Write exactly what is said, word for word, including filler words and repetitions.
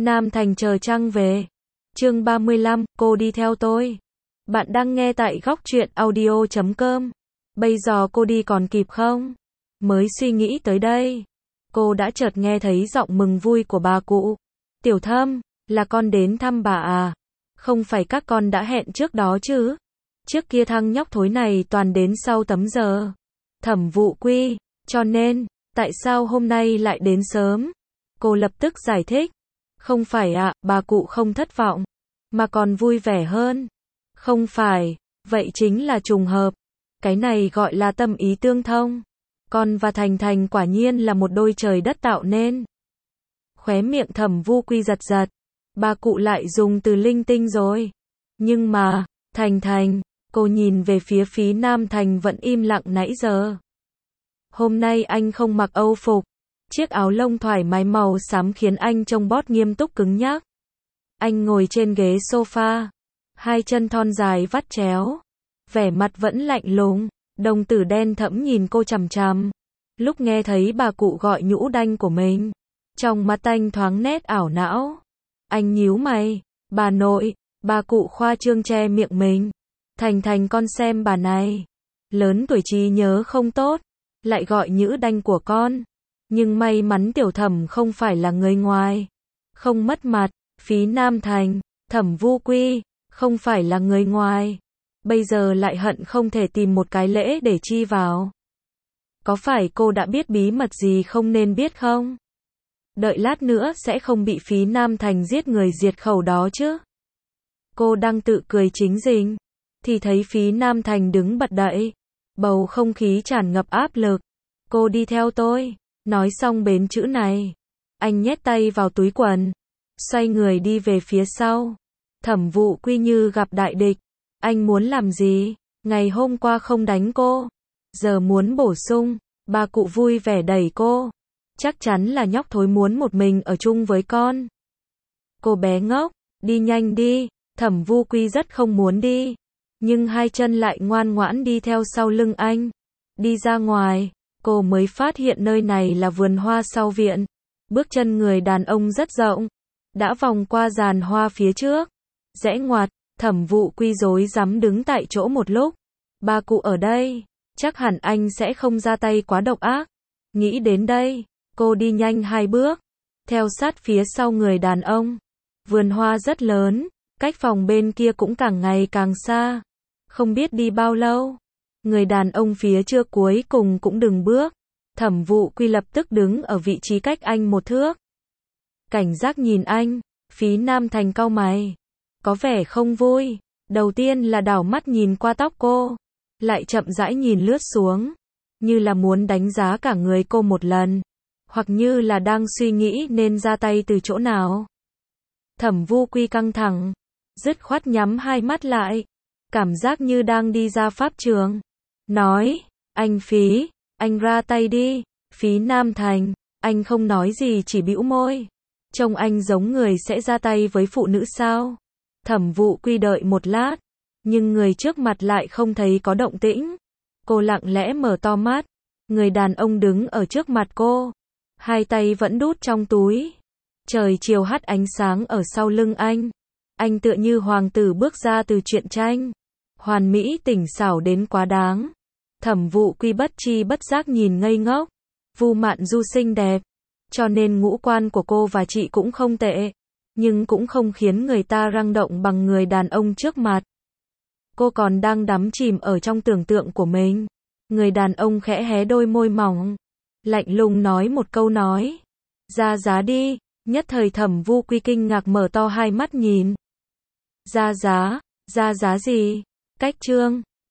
Nam Thành chờ trăng về. Chương ba mươi lăm, cô đi theo tôi. Bạn đang nghe tại góc truyện audio chấm com. Bây giờ cô đi còn kịp không? Mới suy nghĩ tới đây, cô đã chợt nghe thấy giọng mừng vui của bà cụ. Tiểu Thâm, là con đến thăm bà à? Không phải các con đã hẹn trước đó chứ? Trước kia thằng nhóc thối này toàn đến sau tấm giờ. Thẩm Vụ Quy, cho nên, tại sao hôm nay lại đến sớm? Cô lập tức giải thích. Không phải ạ, à, bà cụ không thất vọng, mà còn vui vẻ hơn. Không phải, vậy chính là trùng hợp. Cái này gọi là tâm ý tương thông. Con và Thành Thành quả nhiên là một đôi trời đất tạo nên. Khóe miệng Thẩm Vu Quy giật giật. Bà cụ lại dùng từ linh tinh rồi. Nhưng mà, Thành Thành, cô nhìn về phía Phí Nam Thành vẫn im lặng nãy giờ. Hôm nay anh không mặc âu phục. Chiếc áo lông thoải mái màu xám khiến anh trông bót nghiêm túc cứng nhắc. Anh ngồi trên ghế sofa, hai chân thon dài vắt chéo, vẻ mặt vẫn lạnh lùng, đồng tử đen thẫm nhìn cô chằm chằm. Lúc nghe thấy bà cụ gọi nhũ đanh của mình, trong mắt anh thoáng nét ảo não. Anh nhíu mày, bà nội, bà cụ khoa trương che miệng mình. Thành Thành con xem bà này, lớn tuổi trí nhớ không tốt, lại gọi nhũ đanh của con. Nhưng may mắn Tiểu Thẩm không phải là người ngoài, không mất mặt. Phí Nam Thành, Thẩm Vu Quy, không phải là người ngoài, bây giờ lại hận không thể tìm một cái lễ để chi vào. Có phải cô đã biết bí mật gì không nên biết không? Đợi lát nữa sẽ không bị Phí Nam Thành giết người diệt khẩu đó chứ? Cô đang tự cười chính rình, thì thấy Phí Nam Thành đứng bật dậy, bầu không khí tràn ngập áp lực. Cô đi theo tôi. Nói xong bến chữ này, anh nhét tay vào túi quần, xoay người đi về phía sau. Thẩm Vụ Quy như gặp đại địch. Anh muốn làm gì? Ngày hôm qua không đánh cô, giờ muốn bổ sung. Bà cụ vui vẻ đẩy cô. Chắc chắn là nhóc thối muốn một mình ở chung với con. Cô bé ngốc, đi nhanh đi. Thẩm Vu Quy rất không muốn đi, nhưng hai chân lại ngoan ngoãn đi theo sau lưng anh. Đi ra ngoài, cô mới phát hiện nơi này là vườn hoa sau viện. Bước chân người đàn ông rất rộng, đã vòng qua giàn hoa phía trước, rẽ ngoặt. Thẩm Vụ Quy rối rắm đứng tại chỗ một lúc. Bà cụ ở đây, chắc hẳn anh sẽ không ra tay quá độc ác. Nghĩ đến đây, cô đi nhanh hai bước, theo sát phía sau người đàn ông. Vườn hoa rất lớn, cách phòng bên kia cũng càng ngày càng xa. Không biết đi bao lâu, người đàn ông phía trước cuối cùng cũng dừng bước. Thẩm Vụ Quy lập tức đứng ở vị trí cách anh một thước, cảnh giác nhìn anh. Phí Nam Thành cau mày, có vẻ không vui. Đầu tiên là đảo mắt nhìn qua tóc cô, lại chậm rãi nhìn lướt xuống, như là muốn đánh giá cả người cô một lần, hoặc như là đang suy nghĩ nên ra tay từ chỗ nào. Thẩm Vu Quy căng thẳng, dứt khoát nhắm hai mắt lại, cảm giác như đang đi ra pháp trường. Nói, anh Phí, anh ra tay đi. Phí Nam Thành, anh không nói gì chỉ bĩu môi. Trông anh giống người sẽ ra tay với phụ nữ sao? Thẩm Vụ Quy đợi một lát, nhưng người trước mặt lại không thấy có động tĩnh. Cô lặng lẽ mở to mắt, người đàn ông đứng ở trước mặt cô, hai tay vẫn đút trong túi. Trời chiều hắt ánh sáng ở sau lưng anh. Anh tựa như hoàng tử bước ra từ truyện tranh, hoàn mỹ tỉnh xảo đến quá đáng. Thẩm Vụ Quy bất tri bất giác nhìn ngây ngốc. Vu Mạn Du xinh đẹp, cho nên ngũ quan của cô và chị cũng không tệ, nhưng cũng không khiến người ta rung động bằng người đàn ông trước mặt. Cô còn đang đắm chìm ở trong tưởng tượng của mình. Người đàn ông khẽ hé đôi môi mỏng, lạnh lùng nói một câu nói, ra giá đi. Nhất thời Thẩm Vu Quy kinh ngạc mở to hai mắt nhìn. Ra giá? Ra giá gì? Cách trương,